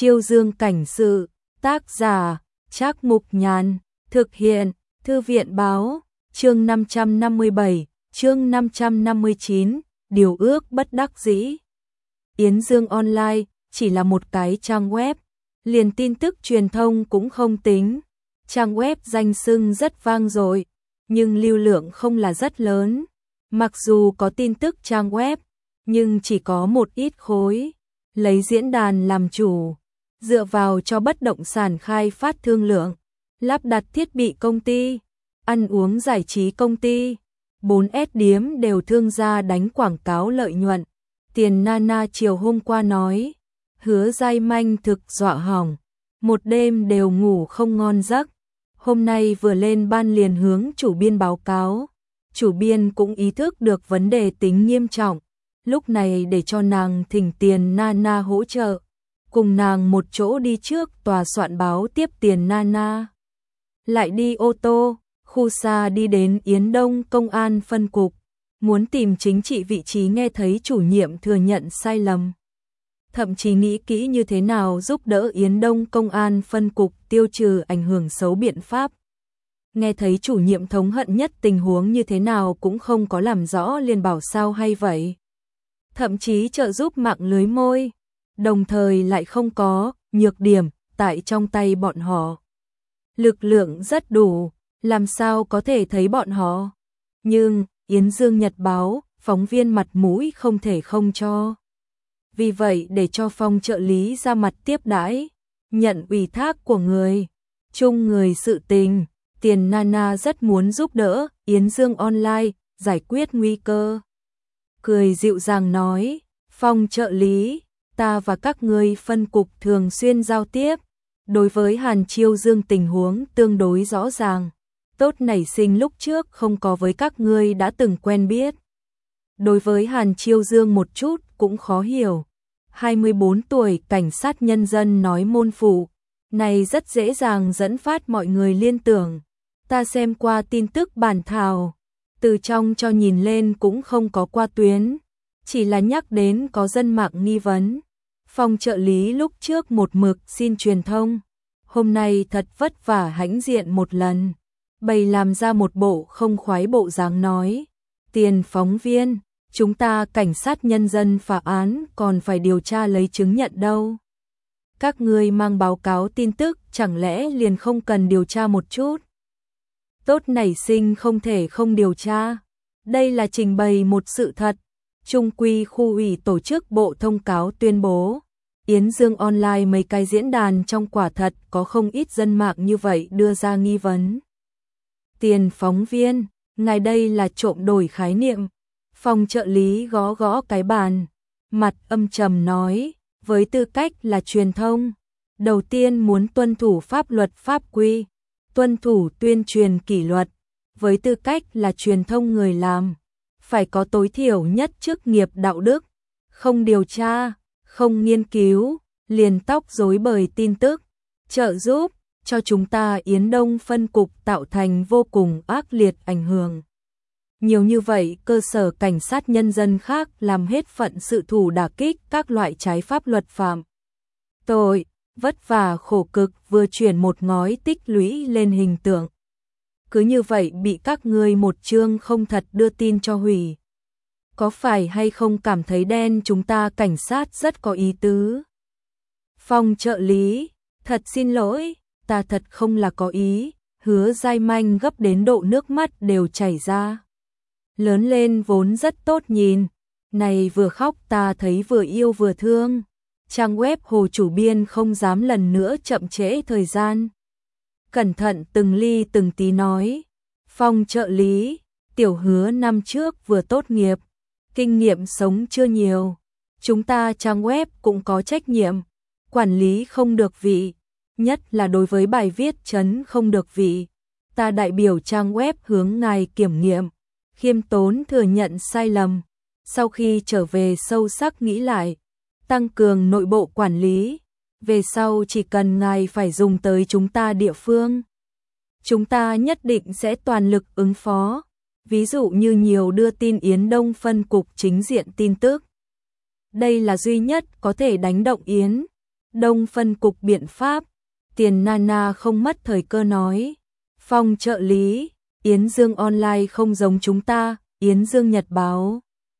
Chiêu Dương cảnh sự, tác giả, Trác Mục Nhàn, thực hiện, Thư viện báo, chương 557, chương 559, điều ước bất đắc dĩ. Yến Dương Online chỉ là một cái trang web, liền tin tức truyền thông cũng không tính. Trang web danh xưng rất vang dội, nhưng lưu lượng không là rất lớn. Mặc dù có tin tức trang web, nhưng chỉ có một ít khối. Lấy diễn đàn làm chủ, dựa vào cho bất động sản khai phát thương lượng, lắp đặt thiết bị công ty, ăn uống giải trí công ty, 4S điếm đều thương gia đánh quảng cáo lợi nhuận. Tiền Nana chiều hôm qua nói, Hứa Giai Manh thực dọa hỏng, một đêm đều ngủ không ngon giấc. Hôm nay vừa lên ban liền hướng chủ biên báo cáo, chủ biên cũng ý thức được vấn đề tính nghiêm trọng, lúc này để cho nàng thỉnh Tiền Nana hỗ trợ, cùng nàng một chỗ đi trước tòa soạn báo tiếp Tiền Nana. Lại đi ô tô, khu xa đi đến Yến Đông Công an phân cục, muốn tìm chính trị vị trí nghe thấy chủ nhiệm thừa nhận sai lầm. Thậm chí nghĩ kỹ như thế nào giúp đỡ Yến Đông Công an phân cục tiêu trừ ảnh hưởng xấu biện pháp. Nghe thấy chủ nhiệm thống hận nhất tình huống như thế nào cũng không có làm rõ liền bảo sao hay vậy. Thậm chí trợ giúp mạng lưới môi, đồng thời lại không có nhược điểm tại trong tay bọn họ. Lực lượng rất đủ, làm sao có thể thấy bọn họ. Nhưng Yến Dương Nhật báo, phóng viên mặt mũi không thể không cho. Vì vậy để cho Phong trợ lý ra mặt tiếp đãi, nhận ủy thác của người chung người sự tình, Tiền Nana rất muốn giúp đỡ Yến Dương Online giải quyết nguy cơ. Cười dịu dàng nói, Phong trợ lý, ta và các ngươi phân cục thường xuyên giao tiếp, đối với Hàn Chiêu Dương tình huống tương đối rõ ràng, tốt nảy sinh lúc trước không có với các ngươi đã từng quen biết. Đối với Hàn Chiêu Dương một chút cũng khó hiểu. 24 tuổi cảnh sát nhân dân nói môn phụ, này rất dễ dàng dẫn phát mọi người liên tưởng. Ta xem qua tin tức bản thảo, từ trong cho nhìn lên cũng không có qua tuyến, chỉ là nhắc đến có dân mạng nghi vấn. Phong trợ lý lúc trước một mực xin truyền thông, hôm nay thật vất vả hãnh diện một lần, bày làm ra một bộ không khoái bộ dáng nói, Tiền phóng viên, chúng ta cảnh sát nhân dân phá án còn phải điều tra lấy chứng nhận đâu. Các ngươi mang báo cáo tin tức chẳng lẽ liền không cần điều tra một chút? Tốt nảy sinh không thể không điều tra. Đây là trình bày một sự thật. Trung quy khu ủy tổ chức bộ thông cáo tuyên bố. Yến Dương Online mấy cái diễn đàn trong quả thật có không ít dân mạng như vậy đưa ra nghi vấn. Tiền phóng viên, ngài đây là trộm đổi khái niệm. Phòng trợ lý gõ gõ cái bàn, mặt âm trầm nói, với tư cách là truyền thông, đầu tiên muốn tuân thủ pháp luật pháp quy, tuân thủ tuyên truyền kỷ luật, với tư cách là truyền thông người làm, phải có tối thiểu nhất chức nghiệp đạo đức, không điều tra, không nghiên cứu, liền tóc rối bời tin tức, trợ giúp cho chúng ta Yến Đông phân cục tạo thành vô cùng ác liệt ảnh hưởng. Nhiều như vậy cơ sở cảnh sát nhân dân khác làm hết phận sự thủ đả kích các loại trái pháp luật phạm tội, vất vả khổ cực vừa chuyển một ngói tích lũy lên hình tượng. Cứ như vậy bị các ngươi một chương không thật đưa tin cho hủy. Có phải hay không cảm thấy đen chúng ta cảnh sát rất có ý tứ? Phong trợ lý, thật xin lỗi, ta thật không là có ý, Hứa Giai Manh gấp đến độ nước mắt đều chảy ra. Lớn lên vốn rất tốt nhìn, này vừa khóc ta thấy vừa yêu vừa thương. Trang web Hồ chủ biên không dám lần nữa chậm trễ thời gian. Cẩn thận từng ly từng tí nói, Phong trợ lý, tiểu Hứa năm trước vừa tốt nghiệp, kinh nghiệm sống chưa nhiều. Chúng ta trang web cũng có trách nhiệm, quản lý không được vị, nhất là đối với bài viết chấn không được vị. Ta đại biểu trang web hướng ngài kiểm nghiệm. Khiêm tốn thừa nhận sai lầm, sau khi trở về sâu sắc nghĩ lại, tăng cường nội bộ quản lý, về sau chỉ cần ngài phải dùng tới chúng ta địa phương. Chúng ta nhất định sẽ toàn lực ứng phó, ví dụ như nhiều đưa tin Yến Đông phân cục chính diện tin tức. Đây là duy nhất có thể đánh động Yến Đông phân cục biện pháp. Tiền Nana không mất thời cơ nói. Phong trợ lý, Yến Dương Online không giống chúng ta, Yến Dương Nhật báo.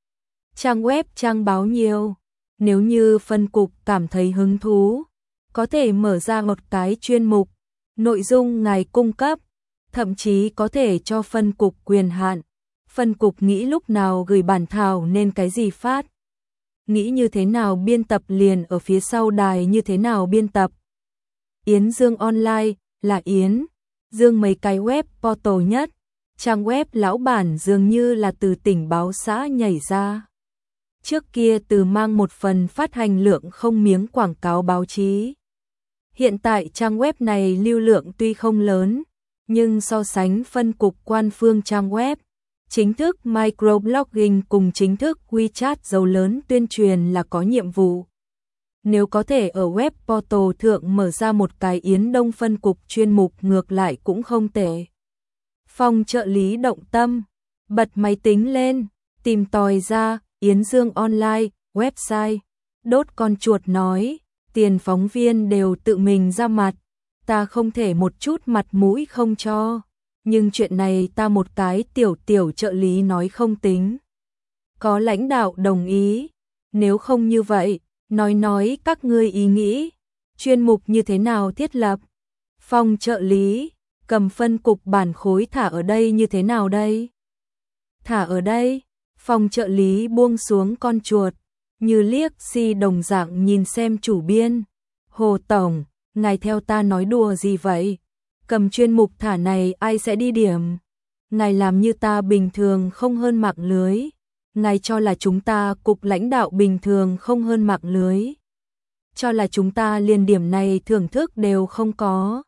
Trang web trang báo nhiều. Nếu như phân cục cảm thấy hứng thú, có thể mở ra một cái chuyên mục, nội dung ngài cung cấp, thậm chí có thể cho phân cục quyền hạn. Phân cục nghĩ lúc nào gửi bản thảo nên cái gì phát. Nghĩ như thế nào biên tập liền ở phía sau đài như thế nào biên tập. Yến Dương Online là Yến Dương mấy cái web portal nhất. Trang web lão bản dường như là từ tỉnh báo xã nhảy ra. Trước kia từ mang một phần phát hành lượng không miếng quảng cáo báo chí. Hiện tại trang web này lưu lượng tuy không lớn, nhưng so sánh phân cục quan phương trang web, chính thức microblogging cùng chính thức WeChat giàu lớn tuyên truyền là có nhiệm vụ. Nếu có thể ở web portal thượng mở ra một cái Yến Đông phân cục chuyên mục ngược lại cũng không tệ. Phong trợ lý động tâm, bật máy tính lên, tìm tòi ra Yến Dương Online, website, đốt con chuột nói, tiền phóng viên đều tự mình ra mặt, ta không thể một chút mặt mũi không cho, nhưng chuyện này ta một cái tiểu trợ lý nói không tính. Có lãnh đạo đồng ý, nếu không như vậy, nói các ngươi ý nghĩ, chuyên mục như thế nào thiết lập. Phong trợ lý, cầm phân cục bản khối thả ở đây như thế nào đây? Thả ở đây, Phong trợ lý buông xuống con chuột, như liếc si đồng dạng nhìn xem chủ biên. Hồ Tổng, ngài theo ta nói đùa gì vậy? Cầm chuyên mục thả này ai sẽ đi điểm? Ngài làm như ta bình thường không hơn mạng lưới. Ngài cho là chúng ta cục lãnh đạo bình thường không hơn mạng lưới. Cho là chúng ta liền điểm này thưởng thức đều không có.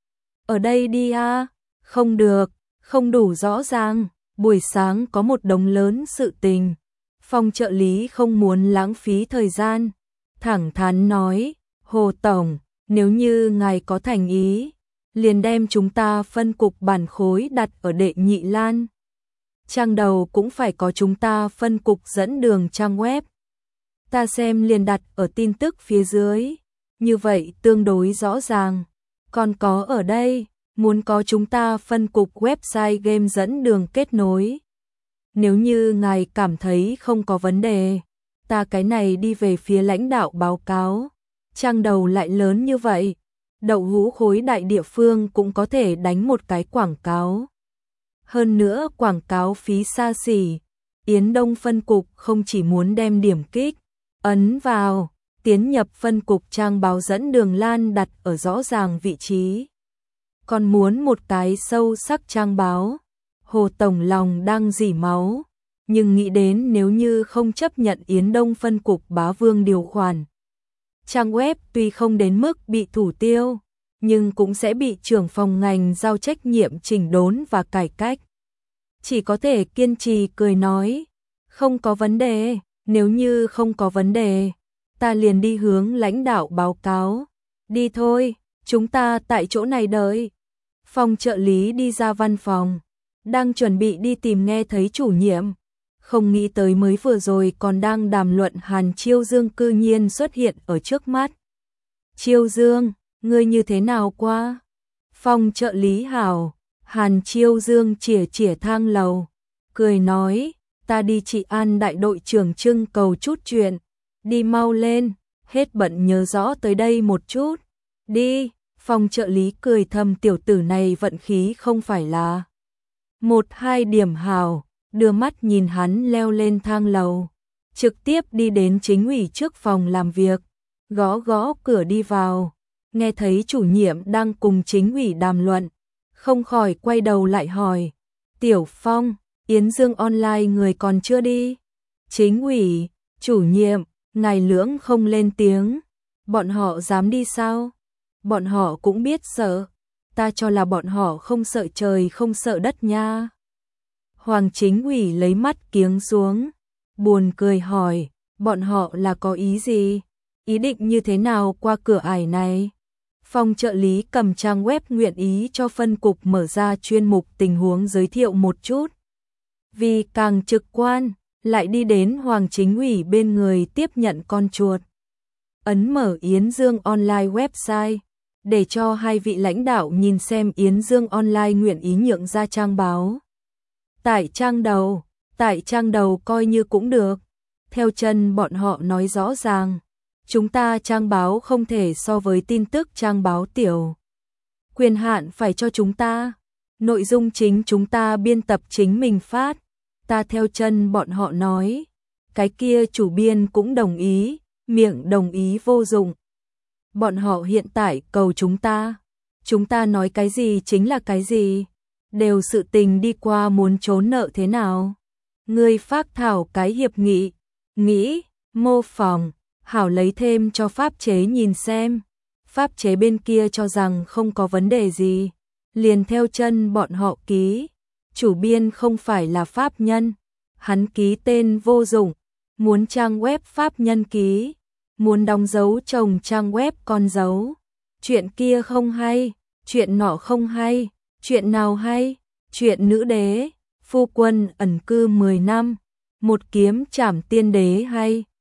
Ở đây đi à? Không được, không đủ rõ ràng. Buổi sáng có một đống lớn sự tình. Phong trợ lý không muốn lãng phí thời gian. Thẳng thắn nói, Hồ Tổng, nếu như ngài có thành ý, liền đem chúng ta phân cục bản khối đặt ở Đệ Nhị Lan. Trang đầu cũng phải có chúng ta phân cục dẫn đường trang web. Ta xem liền đặt ở tin tức phía dưới. Như vậy tương đối rõ ràng. Còn có ở đây, muốn có chúng ta phân cục website game dẫn đường kết nối. Nếu như ngài cảm thấy không có vấn đề, ta cái này đi về phía lãnh đạo báo cáo. Trang đầu lại lớn như vậy, đậu hũ khối đại địa phương cũng có thể đánh một cái quảng cáo. Hơn nữa quảng cáo phí xa xỉ, Yến Đông phân cục không chỉ muốn đem điểm kích, ấn vào, tiến nhập phân cục trang báo dẫn đường lan đặt ở rõ ràng vị trí. Còn muốn một cái sâu sắc trang báo. Hồ Tổng lòng đang rỉ máu, nhưng nghĩ đến nếu như không chấp nhận Yến Đông phân cục bá vương điều khoản. Trang web tuy không đến mức bị thủ tiêu, nhưng cũng sẽ bị trưởng phòng ngành giao trách nhiệm chỉnh đốn và cải cách. Chỉ có thể kiên trì cười nói, không có vấn đề, nếu như không có vấn đề, ta liền đi hướng lãnh đạo báo cáo. Đi thôi, chúng ta tại chỗ này đợi. Phong trợ lý đi ra văn phòng, đang chuẩn bị đi tìm nghe thấy chủ nhiệm. Không nghĩ tới mới vừa rồi còn đang đàm luận Hàn Chiêu Dương cư nhiên xuất hiện ở trước mắt. Chiêu Dương, ngươi như thế nào qua? Phong trợ lý hảo, Hàn Chiêu Dương chỉa thang lầu, cười nói, ta đi trị an đại đội trưởng trưng cầu chút chuyện, đi mau lên, hết bận nhớ rõ tới đây một chút. Đi, Phong trợ lý cười thầm tiểu tử này vận khí không phải là 1-2 điểm hào, đưa mắt nhìn hắn leo lên thang lầu, trực tiếp đi đến chính ủy trước phòng làm việc, gõ cửa đi vào, nghe thấy chủ nhiệm đang cùng chính ủy đàm luận, không khỏi quay đầu lại hỏi, Tiểu Phong, Yến Dương Online người còn chưa đi? Chính ủy, chủ nhiệm, ngài lưỡng không lên tiếng, bọn họ dám đi sao? Bọn họ cũng biết sợ, ta cho là bọn họ không sợ trời không sợ đất nha. Hoàng chính ủy lấy mắt kiếng xuống, buồn cười hỏi, bọn họ là có ý gì? Ý định như thế nào qua cửa ải này? Phong trợ lý cầm trang web nguyện ý cho phân cục mở ra chuyên mục tình huống giới thiệu một chút. Vì càng trực quan, lại đi đến Hoàng chính ủy bên người tiếp nhận con chuột. ấn mở Yến Dương Online website, để cho hai vị lãnh đạo nhìn xem Yến Dương Online nguyện ý nhượng ra trang báo. Tại trang đầu coi như cũng được. Theo chân bọn họ nói rõ ràng, chúng ta trang báo không thể so với tin tức trang báo tiểu. Quyền hạn phải cho chúng ta, nội dung chính chúng ta biên tập chính mình phát. Ta theo chân bọn họ nói, cái kia chủ biên cũng đồng ý, miệng đồng ý vô dụng. Bọn họ hiện tại cầu chúng ta nói cái gì chính là cái gì, đều sự tình đi qua muốn trốn nợ thế nào. Ngươi phác thảo cái hiệp nghị, nghĩ, mô phỏng, hảo lấy thêm cho pháp chế nhìn xem. Pháp chế bên kia cho rằng không có vấn đề gì, liền theo chân bọn họ ký. Chủ biên không phải là pháp nhân, hắn ký tên vô dụng, muốn trang web pháp nhân ký, muốn đóng dấu chồng trang web con dấu. Chuyện kia không hay, chuyện nọ không hay, chuyện nào hay, chuyện nữ đế, phu quân ẩn cư 10 năm, một kiếm trảm tiên đế hay.